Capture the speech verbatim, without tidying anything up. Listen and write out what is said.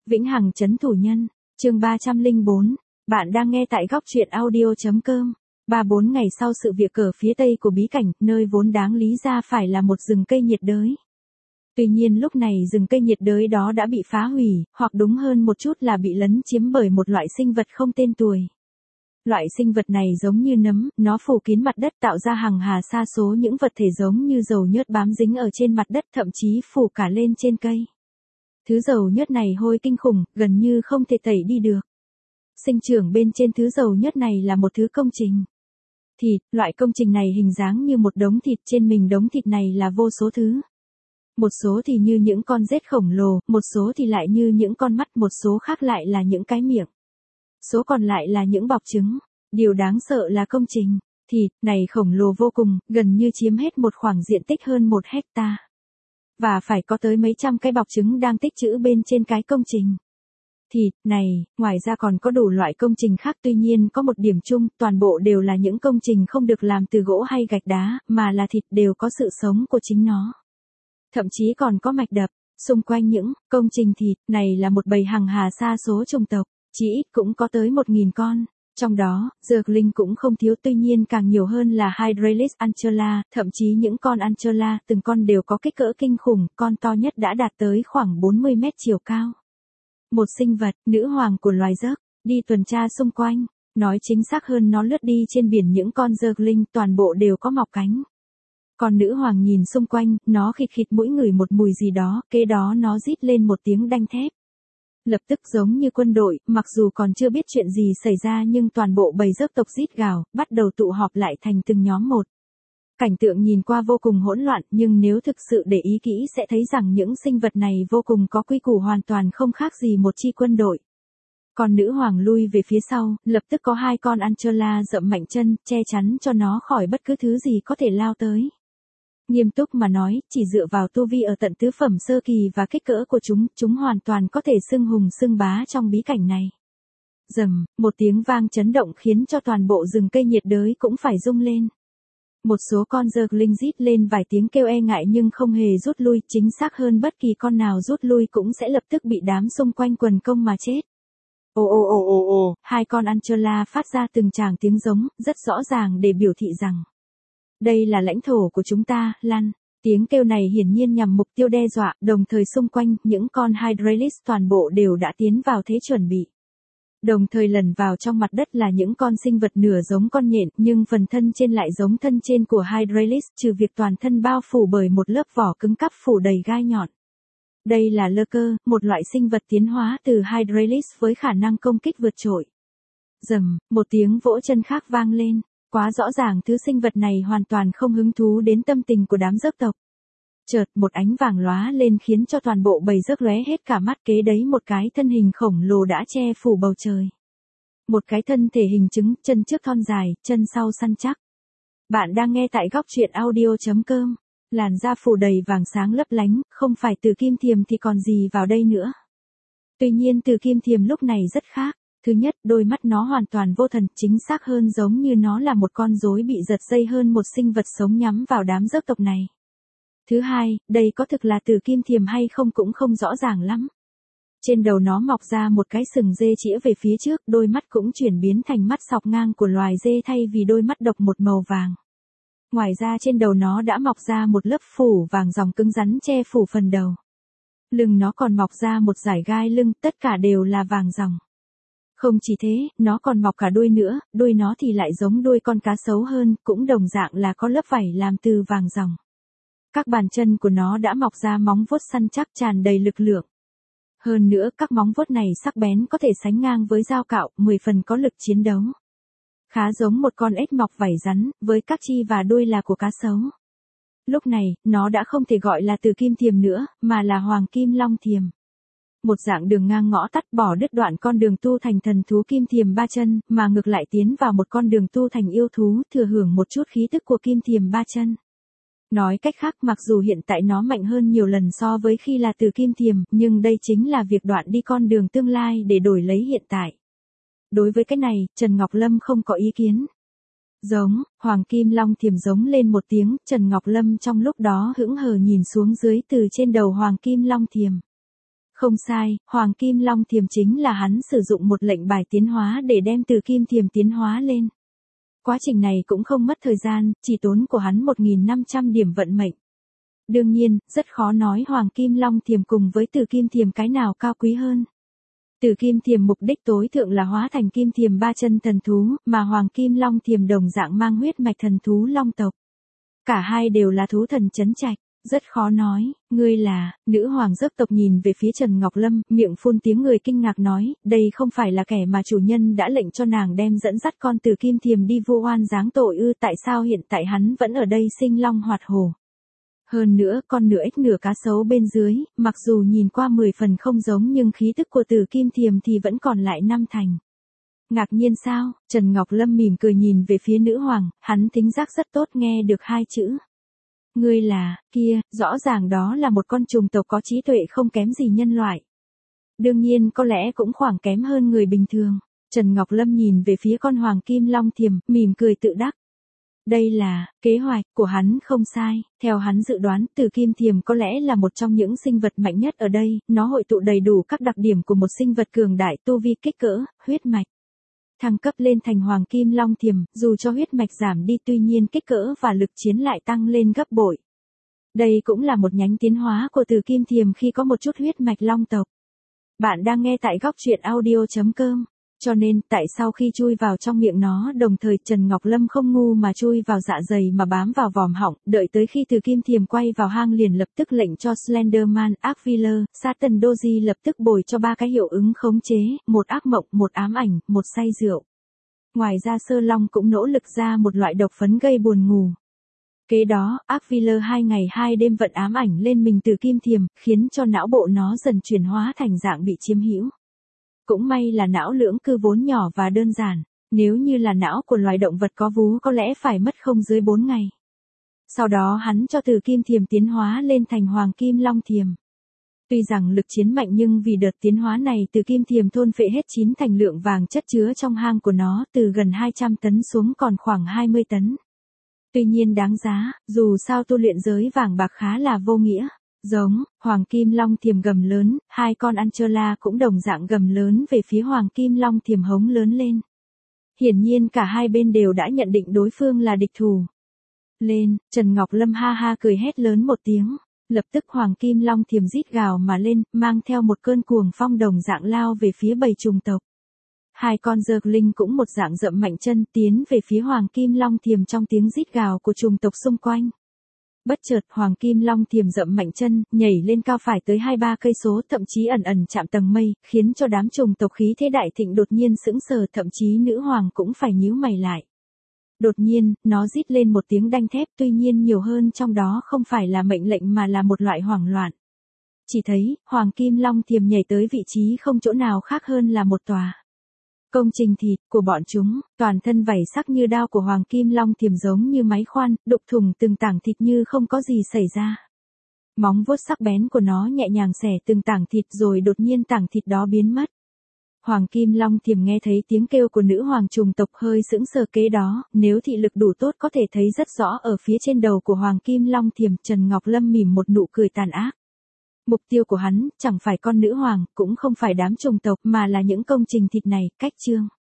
Vĩnh hằng trấn thủ nhân, chương ba trăm lẻ bốn. Bạn đang nghe tại góc truyện audio chấm com. Ba bốn ngày sau sự việc ở phía tây của bí cảnh, nơi vốn đáng lý ra phải là một rừng cây nhiệt đới. Tuy nhiên lúc này rừng cây nhiệt đới đó đã bị phá hủy, hoặc đúng hơn một chút là bị lấn chiếm bởi một loại sinh vật không tên tuổi. Loại sinh vật này giống như nấm, nó phủ kín mặt đất tạo ra hàng hà sa số những vật thể giống như dầu nhớt bám dính ở trên mặt đất, thậm chí phủ cả lên trên cây. Thứ dầu nhớt này hôi kinh khủng, gần như không thể tẩy đi được. Sinh trưởng bên trên thứ dầu nhớt này là một thứ công trình. Thịt, loại công trình này hình dáng như một đống thịt, trên mình đống thịt này là vô số thứ. Một số thì như những con rết khổng lồ, một số thì lại như những con mắt, một số khác lại là những cái miệng. Số còn lại là những bọc trứng. Điều đáng sợ là công trình thịt này khổng lồ vô cùng, gần như chiếm hết một khoảng diện tích hơn một hecta. Và phải có tới mấy trăm cái bọc trứng đang tích trữ bên trên cái công trình thịt này. Ngoài ra còn có đủ loại công trình khác, tuy nhiên có một điểm chung, toàn bộ đều là những công trình không được làm từ gỗ hay gạch đá, mà là thịt, đều có sự sống của chính nó. Thậm chí còn có mạch đập. Xung quanh những công trình thịt này là một bầy hằng hà sa số chủng tộc, chỉ ít cũng có tới một nghìn con. Trong đó, dược linh cũng không thiếu, tuy nhiên càng nhiều hơn là Hydralis Anchula, thậm chí những con Anchula, từng con đều có kích cỡ kinh khủng, con to nhất đã đạt tới khoảng bốn mươi mét chiều cao. Một sinh vật, nữ hoàng của loài dớc, đi tuần tra xung quanh, nói chính xác hơn nó lướt đi trên biển, những con dược linh toàn bộ đều có mọc cánh. Còn nữ hoàng nhìn xung quanh, nó khịt khịt mũi ngửi một mùi gì đó, kế đó nó rít lên một tiếng đanh thép. Lập tức giống như quân đội, mặc dù còn chưa biết chuyện gì xảy ra nhưng toàn bộ bầy dớp tộc rít gào, bắt đầu tụ họp lại thành từng nhóm một. Cảnh tượng nhìn qua vô cùng hỗn loạn, nhưng nếu thực sự để ý kỹ sẽ thấy rằng những sinh vật này vô cùng có quy củ, hoàn toàn không khác gì một chi quân đội. Còn nữ hoàng lui về phía sau, lập tức có hai con Anchula dậm mạnh chân, che chắn cho nó khỏi bất cứ thứ gì có thể lao tới. Nghiêm túc mà nói, chỉ dựa vào tu vi ở tận tứ phẩm sơ kỳ và kích cỡ của chúng, chúng hoàn toàn có thể xưng hùng xưng bá trong bí cảnh này. Rầm, một tiếng vang chấn động khiến cho toàn bộ rừng cây nhiệt đới cũng phải rung lên. Một số con dược linh rít lên vài tiếng kêu e ngại nhưng không hề rút lui, chính xác hơn bất kỳ con nào rút lui cũng sẽ lập tức bị đám xung quanh quần công mà chết. Ồ ồ ồ ồ ồ, hai con Anchula phát ra từng tràng tiếng giống, rất rõ ràng để biểu thị rằng đây là lãnh thổ của chúng ta, lăn. Tiếng kêu này hiển nhiên nhằm mục tiêu đe dọa, đồng thời xung quanh, những con Hydralis toàn bộ đều đã tiến vào thế chuẩn bị. Đồng thời lẩn vào trong mặt đất là những con sinh vật nửa giống con nhện, nhưng phần thân trên lại giống thân trên của Hydralis, trừ việc toàn thân bao phủ bởi một lớp vỏ cứng cắp phủ đầy gai nhọn. Đây là lurker, một loại sinh vật tiến hóa từ Hydralis với khả năng công kích vượt trội. Rầm, một tiếng vỗ chân khác vang lên. Quá rõ ràng thứ sinh vật này hoàn toàn không hứng thú đến tâm tình của đám dớp tộc. Chợt một ánh vàng lóa lên khiến cho toàn bộ bầy dớp lóe hết cả mắt, kế đấy một cái thân hình khổng lồ đã che phủ bầu trời. Một cái thân thể hình trứng, chân trước thon dài, chân sau săn chắc. Bạn đang nghe tại góc truyện audio chấm com. Làn da phủ đầy vàng sáng lấp lánh, không phải từ kim thiềm thì còn gì vào đây nữa. Tuy nhiên từ kim thiềm lúc này rất khác. Thứ nhất, đôi mắt nó hoàn toàn vô thần, chính xác hơn giống như nó là một con rối bị giật dây hơn một sinh vật sống nhắm vào đám dớp tộc này. Thứ hai, đây có thực là từ kim thiềm hay không cũng không rõ ràng lắm. Trên đầu nó mọc ra một cái sừng dê chĩa về phía trước, đôi mắt cũng chuyển biến thành mắt sọc ngang của loài dê thay vì đôi mắt độc một màu vàng. Ngoài ra trên đầu nó đã mọc ra một lớp phủ vàng ròng cứng rắn che phủ phần đầu. Lưng nó còn mọc ra một dải gai lưng, tất cả đều là vàng ròng. Không chỉ thế, nó còn mọc cả đuôi nữa, đuôi nó thì lại giống đuôi con cá sấu hơn, cũng đồng dạng là có lớp vảy làm từ vàng ròng. Các bàn chân của nó đã mọc ra móng vuốt săn chắc tràn đầy lực lượng. Hơn nữa, các móng vuốt này sắc bén có thể sánh ngang với dao cạo, mười phần có lực chiến đấu. Khá giống một con ếch mọc vảy rắn, với các chi và đuôi là của cá sấu. Lúc này, nó đã không thể gọi là từ kim thiềm nữa, mà là hoàng kim long thiềm. Một dạng đường ngang ngõ tắt bỏ đứt đoạn con đường tu thành thần thú kim thiềm ba chân, mà ngược lại tiến vào một con đường tu thành yêu thú, thừa hưởng một chút khí tức của kim thiềm ba chân. Nói cách khác, mặc dù hiện tại nó mạnh hơn nhiều lần so với khi là từ kim thiềm, nhưng đây chính là việc đoạn đi con đường tương lai để đổi lấy hiện tại. Đối với cái này, Trần Ngọc Lâm không có ý kiến. Giống, hoàng kim long thiềm giống lên một tiếng, Trần Ngọc Lâm trong lúc đó hững hờ nhìn xuống dưới từ trên đầu hoàng kim long thiềm. Không sai, Hoàng Kim Long Thiềm chính là hắn sử dụng một lệnh bài tiến hóa để đem từ kim thiềm tiến hóa lên. Quá trình này cũng không mất thời gian, chỉ tốn của hắn một nghìn năm trăm điểm vận mệnh. Đương nhiên, rất khó nói Hoàng Kim Long Thiềm cùng với từ kim thiềm cái nào cao quý hơn. Từ kim thiềm mục đích tối thượng là hóa thành kim thiềm ba chân thần thú, mà Hoàng Kim Long Thiềm đồng dạng mang huyết mạch thần thú long tộc. Cả hai đều là thú thần trấn trạch, rất khó nói, ngươi là, nữ hoàng giấc tộc nhìn về phía Trần Ngọc Lâm, miệng phun tiếng người kinh ngạc nói, đây không phải là kẻ mà chủ nhân đã lệnh cho nàng đem dẫn dắt con từ kim thiềm đi vu oan giáng tội ư, tại sao hiện tại hắn vẫn ở đây sinh long hoạt hổ. Hơn nữa, con nửa ếch nửa cá sấu bên dưới, mặc dù nhìn qua mười phần không giống nhưng khí tức của từ kim thiềm thì vẫn còn lại năm thành. Ngạc nhiên sao? Trần Ngọc Lâm mỉm cười nhìn về phía nữ hoàng, hắn thính giác rất tốt nghe được hai chữ. Ngươi là, kia, rõ ràng đó là một con trùng tộc có trí tuệ không kém gì nhân loại. Đương nhiên có lẽ cũng khoảng kém hơn người bình thường. Trần Ngọc Lâm nhìn về phía con Hoàng Kim Long Thiềm, mỉm cười tự đắc. Đây là, kế hoạch của hắn không sai, theo hắn dự đoán từ kim thiềm có lẽ là một trong những sinh vật mạnh nhất ở đây, nó hội tụ đầy đủ các đặc điểm của một sinh vật cường đại tu vi kích cỡ, huyết mạch. Thăng cấp lên thành Hoàng Kim Long Thiềm, dù cho huyết mạch giảm đi tuy nhiên kích cỡ và lực chiến lại tăng lên gấp bội. Đây cũng là một nhánh tiến hóa của từ kim thiềm khi có một chút huyết mạch long tộc. Bạn đang nghe tại góc truyện audio chấm com. Cho nên, tại sao khi chui vào trong miệng nó đồng thời Trần Ngọc Lâm không ngu mà chui vào dạ dày mà bám vào vòm họng, đợi tới khi từ kim thiềm quay vào hang liền lập tức lệnh cho Slenderman, Aquila, Satan Doji lập tức bồi cho ba cái hiệu ứng khống chế, một ác mộng, một ám ảnh, một say rượu. Ngoài ra Sơ Long cũng nỗ lực ra một loại độc phấn gây buồn ngủ. Kế đó, Aquila hai ngày hai đêm vận ám ảnh lên mình từ kim thiềm, khiến cho não bộ nó dần chuyển hóa thành dạng bị chiếm hữu. Cũng may là não lưỡng cư vốn nhỏ và đơn giản, nếu như là não của loài động vật có vú có lẽ phải mất không dưới bốn ngày. Sau đó hắn cho từ kim thiềm tiến hóa lên thành Hoàng Kim Long Thiềm. Tuy rằng lực chiến mạnh nhưng vì đợt tiến hóa này từ kim thiềm thôn phệ hết chín thành lượng vàng chất chứa trong hang của nó từ gần hai trăm tấn xuống còn khoảng hai mươi tấn. Tuy nhiên đáng giá, dù sao tu luyện giới vàng bạc khá là vô nghĩa. Giống, Hoàng Kim Long Thiềm gầm lớn, hai con Anchola cũng đồng dạng gầm lớn về phía Hoàng Kim Long Thiềm hống lớn lên. Hiển nhiên cả hai bên đều đã nhận định đối phương là địch thủ. Lên, Trần Ngọc Lâm ha ha cười hét lớn một tiếng, lập tức Hoàng Kim Long Thiềm rít gào mà lên, mang theo một cơn cuồng phong đồng dạng lao về phía bầy trùng tộc. Hai con dược linh cũng một dạng dậm mạnh chân tiến về phía Hoàng Kim Long Thiềm trong tiếng rít gào của trùng tộc xung quanh. Bất chợt Hoàng Kim Long Thiềm dậm mạnh chân, nhảy lên cao phải tới hai ba cây số thậm chí ẩn ẩn chạm tầng mây, khiến cho đám trùng tộc khí thế đại thịnh đột nhiên sững sờ thậm chí nữ hoàng cũng phải nhíu mày lại. Đột nhiên, nó rít lên một tiếng đanh thép tuy nhiên nhiều hơn trong đó không phải là mệnh lệnh mà là một loại hoảng loạn. Chỉ thấy, Hoàng Kim Long Thiềm nhảy tới vị trí không chỗ nào khác hơn là một tòa công trình thịt của bọn chúng, toàn thân vảy sắc như đao của Hoàng Kim Long Thiềm giống như máy khoan, đục thủng từng tảng thịt như không có gì xảy ra. Móng vuốt sắc bén của nó nhẹ nhàng xẻ từng tảng thịt rồi đột nhiên tảng thịt đó biến mất. Hoàng Kim Long Thiềm nghe thấy tiếng kêu của nữ hoàng trùng tộc hơi sững sờ kế đó, nếu thị lực đủ tốt có thể thấy rất rõ ở phía trên đầu của Hoàng Kim Long Thiềm Trần Ngọc Lâm mỉm một nụ cười tàn ác. Mục tiêu của hắn, chẳng phải con nữ hoàng, cũng không phải đám trùng tộc mà là những công trình thịt này, cách chương.